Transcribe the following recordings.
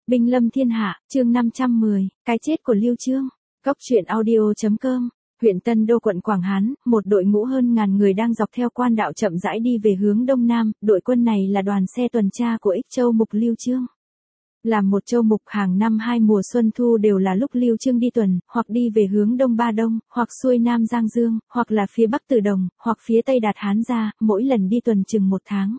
Binh lâm thiên hạ, chương 510, cái chết của Lưu Chương. Góc truyện audio.com. Huyện Tân Đô quận Quảng Hán, một đội ngũ hơn ngàn người đang dọc theo quan đạo chậm rãi đi về hướng đông nam, đội quân này là đoàn xe tuần tra của Ích Châu Mục Lưu Chương. Làm một châu mục hàng năm hai mùa xuân thu đều là lúc Lưu Chương đi tuần, hoặc đi về hướng đông Ba Đông, hoặc xuôi nam Giang Dương, hoặc là phía bắc Từ Đồng, hoặc phía tây Đạt Hán ra, mỗi lần đi tuần chừng một tháng.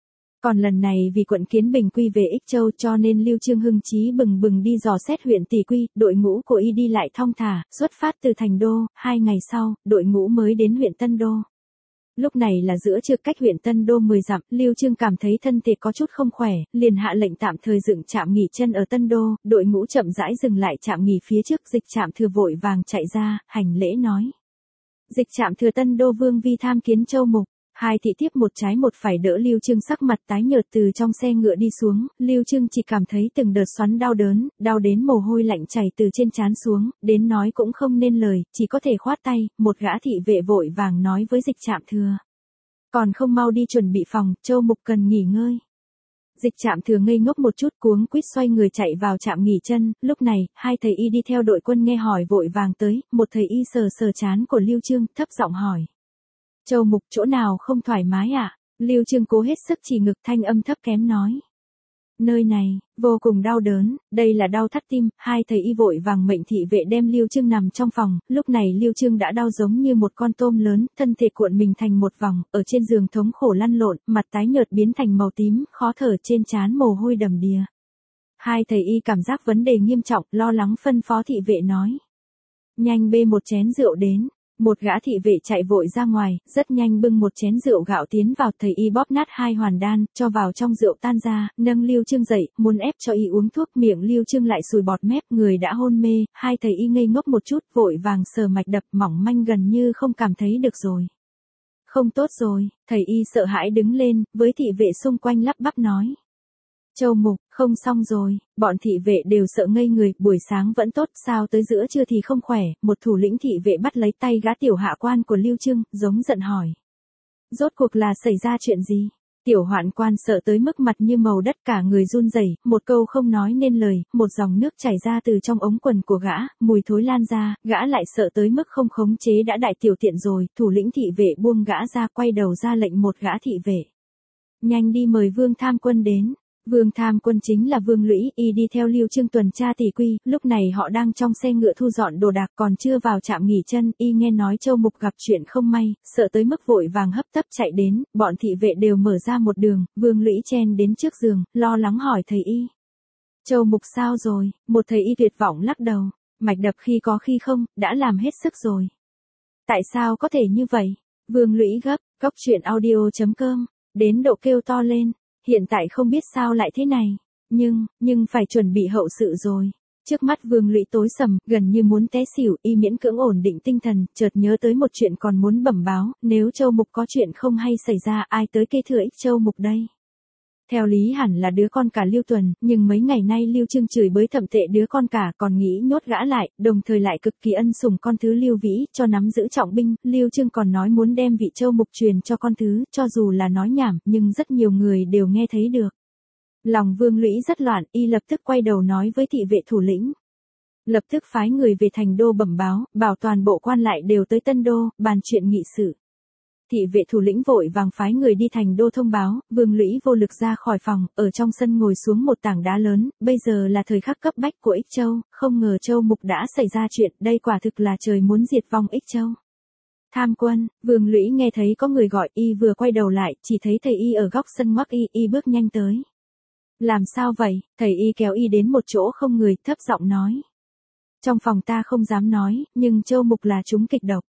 Còn lần này vì quận Kiến Bình quy về Ích Châu cho nên Lưu Chương hưng chí bừng bừng đi dò xét huyện Tỷ Quy, đội ngũ của y đi lại thong thả, xuất phát từ thành đô, 2 ngày sau, đội ngũ mới đến huyện Tân Đô. Lúc này là giữa trưa, cách huyện Tân Đô 10 dặm, Lưu Chương cảm thấy thân thể có chút không khỏe, liền hạ lệnh tạm thời dựng trạm nghỉ chân ở Tân Đô, đội ngũ chậm rãi dừng lại trạm nghỉ phía trước, Dịch Trạm Thừa vội vàng chạy ra, hành lễ nói: Dịch Trạm Thừa Tân Đô vương vi tham kiến Châu Mục. Hai thị thiếp một trái một phải đỡ Lưu Chương sắc mặt tái nhợt từ trong xe ngựa đi xuống, Lưu Chương chỉ cảm thấy từng đợt xoắn đau đớn, đau đến mồ hôi lạnh chảy từ trên trán xuống, đến nói cũng không nên lời, chỉ có thể khoát tay. Một gã thị vệ vội vàng nói với Dịch Trạm Thừa: Còn không mau đi chuẩn bị phòng, Châu Mục cần nghỉ ngơi. Dịch Trạm Thừa ngây ngốc một chút, cuống quýt xoay người chạy vào trạm nghỉ chân. Lúc này, hai thầy y đi theo đội quân nghe hỏi vội vàng tới, một thầy y sờ sờ trán của Lưu Chương, thấp giọng hỏi: Châu Mục, chỗ nào không thoải mái ạ? Lưu Chương cố hết sức chỉ ngực, thanh âm thấp kém nói: Nơi này, vô cùng đau đớn, đây là đau thắt tim. Hai thầy y vội vàng mệnh thị vệ đem Lưu Chương nằm trong phòng, lúc này Lưu Chương đã đau giống như một con tôm lớn, thân thể cuộn mình thành một vòng, ở trên giường thống khổ lăn lộn, mặt tái nhợt biến thành màu tím, khó thở, trên trán mồ hôi đầm đìa. Hai thầy y cảm giác vấn đề nghiêm trọng, lo lắng phân phó thị vệ nói: Nhanh bê một chén rượu đến. Một gã thị vệ chạy vội ra ngoài, rất nhanh bưng một chén rượu gạo tiến vào, thầy y bóp nát 2 hoàn đan, cho vào trong rượu tan ra, nâng Lưu Chương dậy, muốn ép cho y uống thuốc, miệng Lưu Chương lại sùi bọt mép, người đã hôn mê. Hai thầy y ngây ngốc một chút, vội vàng sờ mạch đập, mỏng manh gần như không cảm thấy được rồi. Không tốt rồi, thầy y sợ hãi đứng lên, với thị vệ xung quanh lắp bắp nói: Châu Mục, không xong rồi. Bọn thị vệ đều sợ ngây người, buổi sáng vẫn tốt, sao tới giữa trưa thì không khỏe. Một thủ lĩnh thị vệ bắt lấy tay gã tiểu hạ quan của Lưu Chương, giống giận hỏi: Rốt cuộc là xảy ra chuyện gì? Tiểu hoạn quan sợ tới mức mặt như màu đất, cả người run rẩy, một câu không nói nên lời. Một dòng nước chảy ra từ trong ống quần của gã, mùi thối lan ra, gã lại sợ tới mức không khống chế đã đại tiểu tiện rồi. Thủ lĩnh thị vệ buông gã ra, quay đầu ra lệnh một gã thị vệ: Nhanh đi mời Vương Tham Quân đến. Vương Tham Quân chính là Vương Lũy, y đi theo Lưu Chương tuần tra Tỷ Quy, lúc này họ đang trong xe ngựa thu dọn đồ đạc, còn chưa vào trạm nghỉ chân, y nghe nói Châu Mục gặp chuyện không may, sợ tới mức vội vàng hấp tấp chạy đến, bọn thị vệ đều mở ra một đường, Vương Lũy chen đến trước giường, lo lắng hỏi thầy y: Châu Mục sao rồi? Một thầy y tuyệt vọng lắc đầu: Mạch đập khi có khi không, đã làm hết sức rồi. Tại sao có thể như vậy? Vương Lũy gấp. Góc truyện audio.com. Đến độ kêu to lên: Hiện tại không biết sao lại thế này, nhưng phải chuẩn bị hậu sự rồi. Trước mắt Vương Lũy tối sầm, gần như muốn té xỉu, y miễn cưỡng ổn định tinh thần, chợt nhớ tới một chuyện còn muốn bẩm báo, nếu Châu Mục có chuyện không hay xảy ra, ai tới kế thừa Ích Châu Mục đây? Theo lý hẳn là đứa con cả Lưu Tuần, nhưng mấy ngày nay Lưu Chương chửi bới thậm tệ đứa con cả, còn nghĩ nhốt gã lại, đồng thời lại cực kỳ ân sủng con thứ Lưu Vĩ, cho nắm giữ trọng binh. Lưu Chương còn nói muốn đem vị Châu Mục truyền cho con thứ, cho dù là nói nhảm, nhưng rất nhiều người đều nghe thấy được. Lòng Vương Lũy rất loạn, y lập tức quay đầu nói với thị vệ thủ lĩnh: Lập tức phái người về thành đô bẩm báo, bảo toàn bộ quan lại đều tới Tân Đô, bàn chuyện nghị sự. Thị vệ thủ lĩnh vội vàng phái người đi thành đô thông báo. Vương Lũy vô lực ra khỏi phòng, ở trong sân ngồi xuống một tảng đá lớn, bây giờ là thời khắc cấp bách của Ích Châu, không ngờ Châu Mục đã xảy ra chuyện, đây quả thực là trời muốn diệt vong Ích Châu. Tham Quân. Vương Lũy nghe thấy có người gọi, y vừa quay đầu lại, chỉ thấy thầy y ở góc sân ngoắc y bước nhanh tới. Làm sao vậy? Thầy y kéo y đến một chỗ không người, thấp giọng nói: Trong phòng ta không dám nói, nhưng Châu Mục là trúng kịch độc.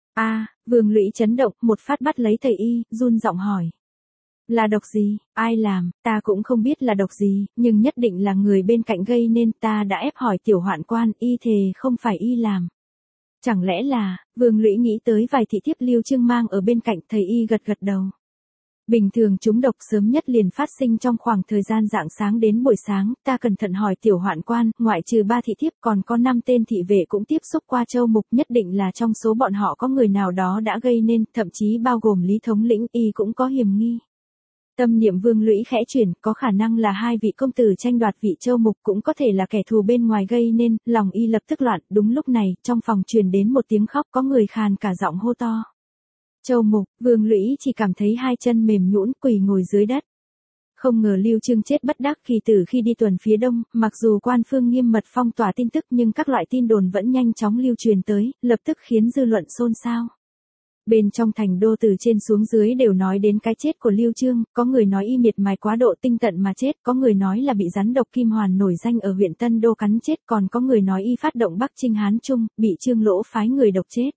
Vương Lũy chấn động, một phát bắt lấy thầy y, run giọng hỏi: Là độc gì? Ai làm? Ta cũng không biết là độc gì, nhưng nhất định là người bên cạnh gây nên, ta đã ép hỏi tiểu hoạn quan, y thề không phải y làm. Chẳng lẽ là? Vương Lũy nghĩ tới vài thị thiếp Lưu Chương mang ở bên cạnh, thầy y gật gật đầu. Bình thường chúng độc sớm nhất liền phát sinh trong khoảng thời gian rạng sáng đến buổi sáng, ta cẩn thận hỏi tiểu hoạn quan, ngoại trừ 3 thị thiếp còn có 5 tên thị vệ cũng tiếp xúc qua Châu Mục, nhất định là trong số bọn họ có người nào đó đã gây nên, thậm chí bao gồm Lý thống lĩnh, y cũng có hiểm nghi. Tâm niệm Vương Lũy khẽ chuyển, có khả năng là hai vị công tử tranh đoạt vị Châu Mục, cũng có thể là kẻ thù bên ngoài gây nên, lòng y lập tức loạn. Đúng lúc này, trong phòng truyền đến một tiếng khóc, có người khàn cả giọng hô to. Châu Mục. Vương Lũy chỉ cảm thấy hai chân mềm nhũn, quỳ ngồi dưới đất. Không ngờ Lưu Chương chết bất đắc kỳ tử khi đi tuần phía đông, mặc dù quan phương nghiêm mật phong tỏa tin tức nhưng các loại tin đồn vẫn nhanh chóng lưu truyền tới, lập tức khiến dư luận xôn xao. Bên trong thành đô từ trên xuống dưới đều nói đến cái chết của Lưu Chương, có người nói y miệt mài quá độ tinh tận mà chết, có người nói là bị rắn độc kim hoàn nổi danh ở huyện Tân Đô cắn chết, còn có người nói y phát động Bắc Chinh Hán Trung, bị Trương Lỗ phái người độc chết.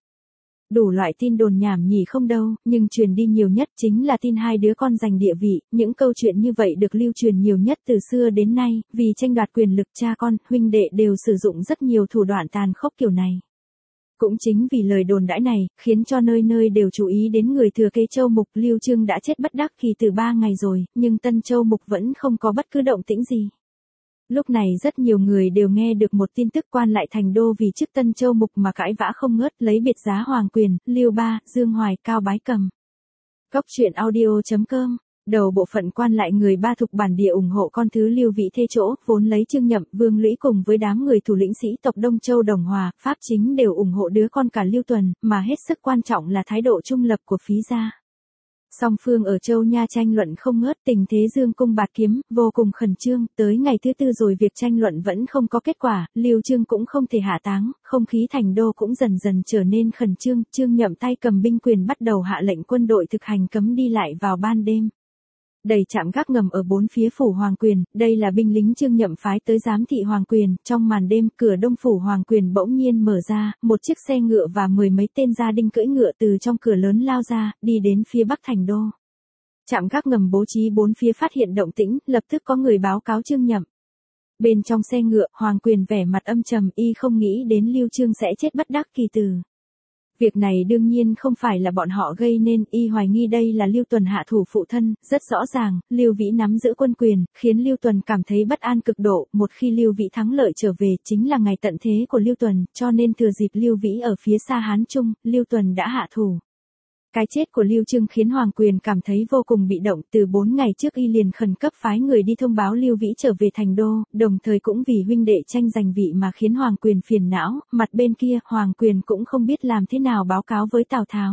Đủ loại tin đồn nhảm nhỉ không đâu, nhưng truyền đi nhiều nhất chính là tin hai đứa con giành địa vị, những câu chuyện như vậy được lưu truyền nhiều nhất từ xưa đến nay, vì tranh đoạt quyền lực cha con, huynh đệ đều sử dụng rất nhiều thủ đoạn tàn khốc kiểu này. Cũng chính vì lời đồn đãi này, khiến cho nơi nơi đều chú ý đến người thừa kế Châu Mục. Lưu Chương đã chết bất đắc kỳ từ 3 ngày rồi, nhưng Tân Châu Mục vẫn không có bất cứ động tĩnh gì. Lúc này rất nhiều người đều nghe được một tin tức quan lại thành đô vì chức Tân Châu Mục mà cãi vã không ngớt, lấy biệt giá hoàng quyền, Lưu Ba, Dương Hoài, Cao Bái Cầm. Góc truyện audio.com. Đầu bộ phận quan lại người Ba Thục bản địa ủng hộ con thứ Lưu Vị thế chỗ, vốn lấy Trương Nhậm, Vương Lũy cùng với đám người thủ lĩnh sĩ tộc Đông Châu Đồng Hòa, Pháp Chính đều ủng hộ đứa con cả Lưu Tuần, mà hết sức quan trọng là thái độ trung lập của phí gia. Song phương ở Châu Nha tranh luận không ngớt, tình thế dương cung bạt kiếm, vô cùng khẩn trương, tới ngày thứ 4 rồi việc tranh luận vẫn không có kết quả, Lưu Chương cũng không thể hạ táng, không khí thành đô cũng dần dần trở nên khẩn trương, Trương Nhậm tay cầm binh quyền bắt đầu hạ lệnh quân đội thực hành cấm đi lại vào ban đêm. Đầy trạm gác ngầm ở 4 phía phủ Hoàng Quyền, đây là binh lính Trương Nhậm phái tới giám thị Hoàng Quyền, trong màn đêm, cửa đông phủ Hoàng Quyền bỗng nhiên mở ra, một chiếc xe ngựa và 10 mấy tên gia đinh cưỡi ngựa từ trong cửa lớn lao ra, đi đến phía bắc thành đô. Trạm gác ngầm bố trí 4 phía phát hiện động tĩnh, lập tức có người báo cáo Trương Nhậm. Bên trong xe ngựa, Hoàng Quyền vẻ mặt âm trầm, y không nghĩ đến Lưu Chương sẽ chết bất đắc kỳ tử. Việc này đương nhiên không phải là bọn họ gây nên, y hoài nghi đây là Lưu Tuần hạ thủ phụ thân, rất rõ ràng, Lưu Vĩ nắm giữ quân quyền, khiến Lưu Tuần cảm thấy bất an cực độ, một khi Lưu Vĩ thắng lợi trở về chính là ngày tận thế của Lưu Tuần, cho nên thừa dịp Lưu Vĩ ở phía xa Hán Trung, Lưu Tuần đã hạ thủ. Cái chết của Lưu Chương khiến Hoàng Quyền cảm thấy vô cùng bị động, từ 4 ngày trước y liền khẩn cấp phái người đi thông báo Lưu Vĩ trở về thành đô, đồng thời cũng vì huynh đệ tranh giành vị mà khiến Hoàng Quyền phiền não, mặt bên kia, Hoàng Quyền cũng không biết làm thế nào báo cáo với Tào Tháo.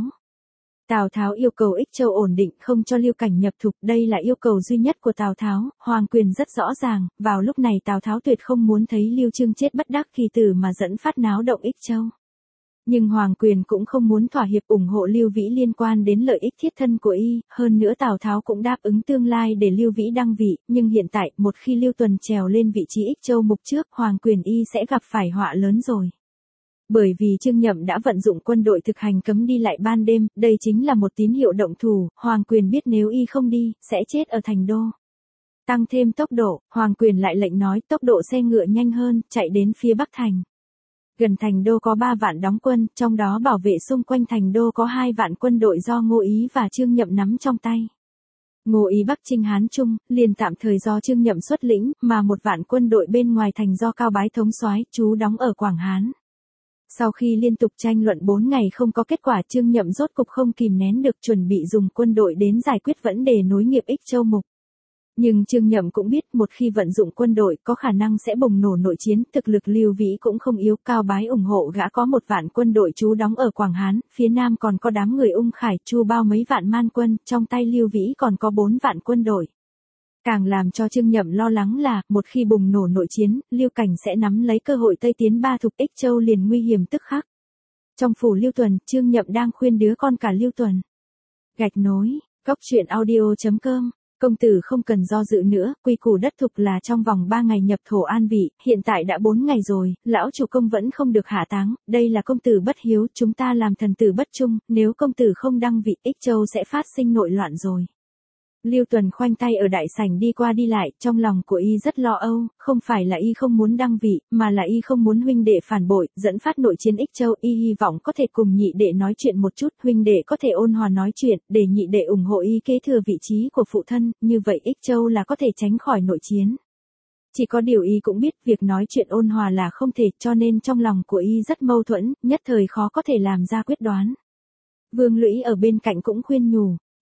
Tào Tháo yêu cầu Ích Châu ổn định, không cho Lưu Cảnh nhập thục, đây là yêu cầu duy nhất của Tào Tháo, Hoàng Quyền rất rõ ràng, vào lúc này Tào Tháo tuyệt không muốn thấy Lưu Chương chết bất đắc kỳ tử mà dẫn phát náo động Ích Châu. Nhưng Hoàng Quyền cũng không muốn thỏa hiệp ủng hộ Lưu Vĩ liên quan đến lợi ích thiết thân của y, hơn nữa Tào Tháo cũng đáp ứng tương lai để Lưu Vĩ đăng vị, nhưng hiện tại, một khi Lưu Tuần trèo lên vị trí Ích Châu Mục trước, Hoàng Quyền y sẽ gặp phải họa lớn rồi. Bởi vì Trương Nhậm đã vận dụng quân đội thực hành cấm đi lại ban đêm, đây chính là một tín hiệu động thủ, Hoàng Quyền biết nếu y không đi, sẽ chết ở thành đô. Tăng thêm tốc độ, Hoàng Quyền lại lệnh nói tốc độ xe ngựa nhanh hơn, chạy đến phía bắc thành. Gần thành đô có 3 vạn đóng quân, trong đó bảo vệ xung quanh thành đô có 2 vạn quân đội do Ngô Ý và Trương Nhậm nắm trong tay. Ngô Ý Bắc Chinh Hán Trung, liền tạm thời do Trương Nhậm xuất lĩnh, mà 1 vạn quân đội bên ngoài thành do Cao Bái thống soái, trú đóng ở Quảng Hán. Sau khi liên tục tranh luận 4 ngày không có kết quả, Trương Nhậm rốt cục không kìm nén được, chuẩn bị dùng quân đội đến giải quyết vấn đề nối nghiệp Ích Châu Mục. Nhưng Trương Nhậm cũng biết một khi vận dụng quân đội có khả năng sẽ bùng nổ nội chiến, thực lực Lưu Vĩ cũng không yếu, Cao Bái ủng hộ gã có 1 vạn quân đội trú đóng ở Quảng Hán, phía nam còn có đám người Ung Khải, Chu Bao mấy vạn man quân, trong tay Lưu Vĩ còn có 4 vạn quân đội. Càng làm cho Trương Nhậm lo lắng là, một khi bùng nổ nội chiến, Lưu Cảnh sẽ nắm lấy cơ hội Tây tiến Ba Thục, Ích Châu liền nguy hiểm tức khắc. Trong phủ Lưu Tuần, Trương Nhậm đang khuyên đứa con cả Lưu Tuần. Gạch nối, góc truyện audio.com. Công tử không cần do dự nữa, quy củ đất thục là trong vòng 3 ngày nhập thổ an vị, hiện tại đã 4 ngày rồi, lão chủ công vẫn không được hạ táng, đây là công tử bất hiếu, chúng ta làm thần tử bất trung, nếu công tử không đăng vị, Ích Châu sẽ phát sinh nội loạn rồi. Lưu Tuần khoanh tay ở đại sảnh đi qua đi lại, trong lòng của y rất lo âu, không phải là y không muốn đăng vị, mà là y không muốn huynh đệ phản bội, dẫn phát nội chiến Ích Châu, y hy vọng có thể cùng nhị đệ nói chuyện một chút, huynh đệ có thể ôn hòa nói chuyện, để nhị đệ ủng hộ y kế thừa vị trí của phụ thân, như vậy Ích Châu là có thể tránh khỏi nội chiến. Chỉ có điều y cũng biết việc nói chuyện ôn hòa là không thể, cho nên trong lòng của y rất mâu thuẫn, nhất thời khó có thể làm ra quyết đoán. Vương Lũy ở bên cạnh cũng khuyên nhủ.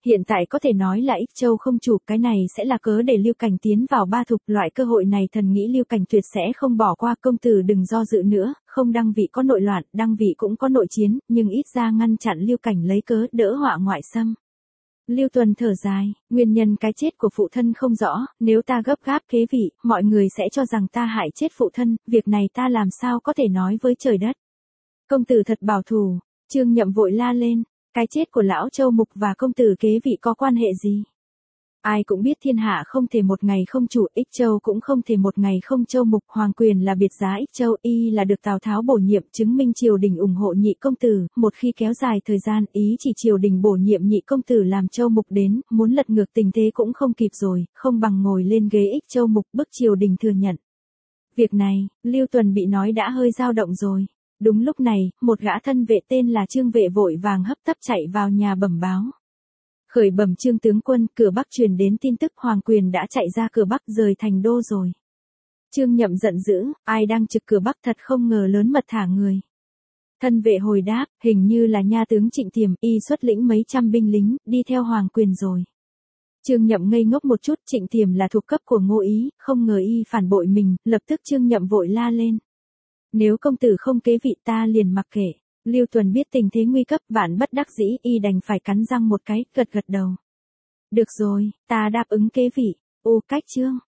Hiện tại có thể nói là Ích Châu không chủ, cái này sẽ là cớ để Lưu Cảnh tiến vào ba thục, loại cơ hội này thần nghĩ Lưu Cảnh tuyệt sẽ không bỏ qua. Công tử đừng do dự nữa, không đăng vị có nội loạn, đăng vị cũng có nội chiến, nhưng ít ra ngăn chặn Lưu Cảnh lấy cớ đỡ họa ngoại xâm. Lưu Tuần thở dài, nguyên nhân cái chết của phụ thân không rõ, nếu ta gấp gáp kế vị, mọi người sẽ cho rằng ta hại chết phụ thân, việc này ta làm sao có thể nói với trời đất. Công tử thật bảo thủ, Trương Nhậm vội la lên, cái chết của lão Châu Mục và công tử kế vị có quan hệ gì? Ai cũng biết thiên hạ không thể một ngày không chủ, Ích Châu cũng không thể một ngày không Châu Mục, hoàng quyền là biệt giá Ích Châu, y là được Tào Tháo bổ nhiệm, chứng minh triều đình ủng hộ nhị công tử, một khi kéo dài thời gian, ý chỉ triều đình bổ nhiệm nhị công tử làm Châu Mục đến, muốn lật ngược tình thế cũng không kịp rồi, không bằng ngồi lên ghế Ích Châu Mục bức triều đình thừa nhận. Việc này, Lưu Tuần bị nói đã hơi dao động rồi. Đúng lúc này, một gã thân vệ tên là Trương Vệ vội vàng hấp tấp chạy vào nhà bẩm báo. Khởi bẩm Trương tướng quân, cửa Bắc truyền đến tin tức hoàng quyền đã chạy ra cửa Bắc rời thành đô rồi. Trương Nhậm giận dữ, ai đang trực cửa Bắc thật không ngờ lớn mật thả người. Thân vệ hồi đáp, hình như là nha tướng Trịnh Thiềm, y xuất lĩnh mấy trăm binh lính, đi theo hoàng quyền rồi. Trương Nhậm ngây ngốc một chút, Trịnh Thiềm là thuộc cấp của Ngô Ý, không ngờ y phản bội mình, lập tức Trương Nhậm vội la lên. Nếu công tử không kế vị ta liền mặc kệ. Lưu Tuần biết tình thế nguy cấp, vạn bất đắc dĩ, y đành phải cắn răng một cái, gật gật đầu. Được rồi, ta đáp ứng kế vị. Ô cách Trương,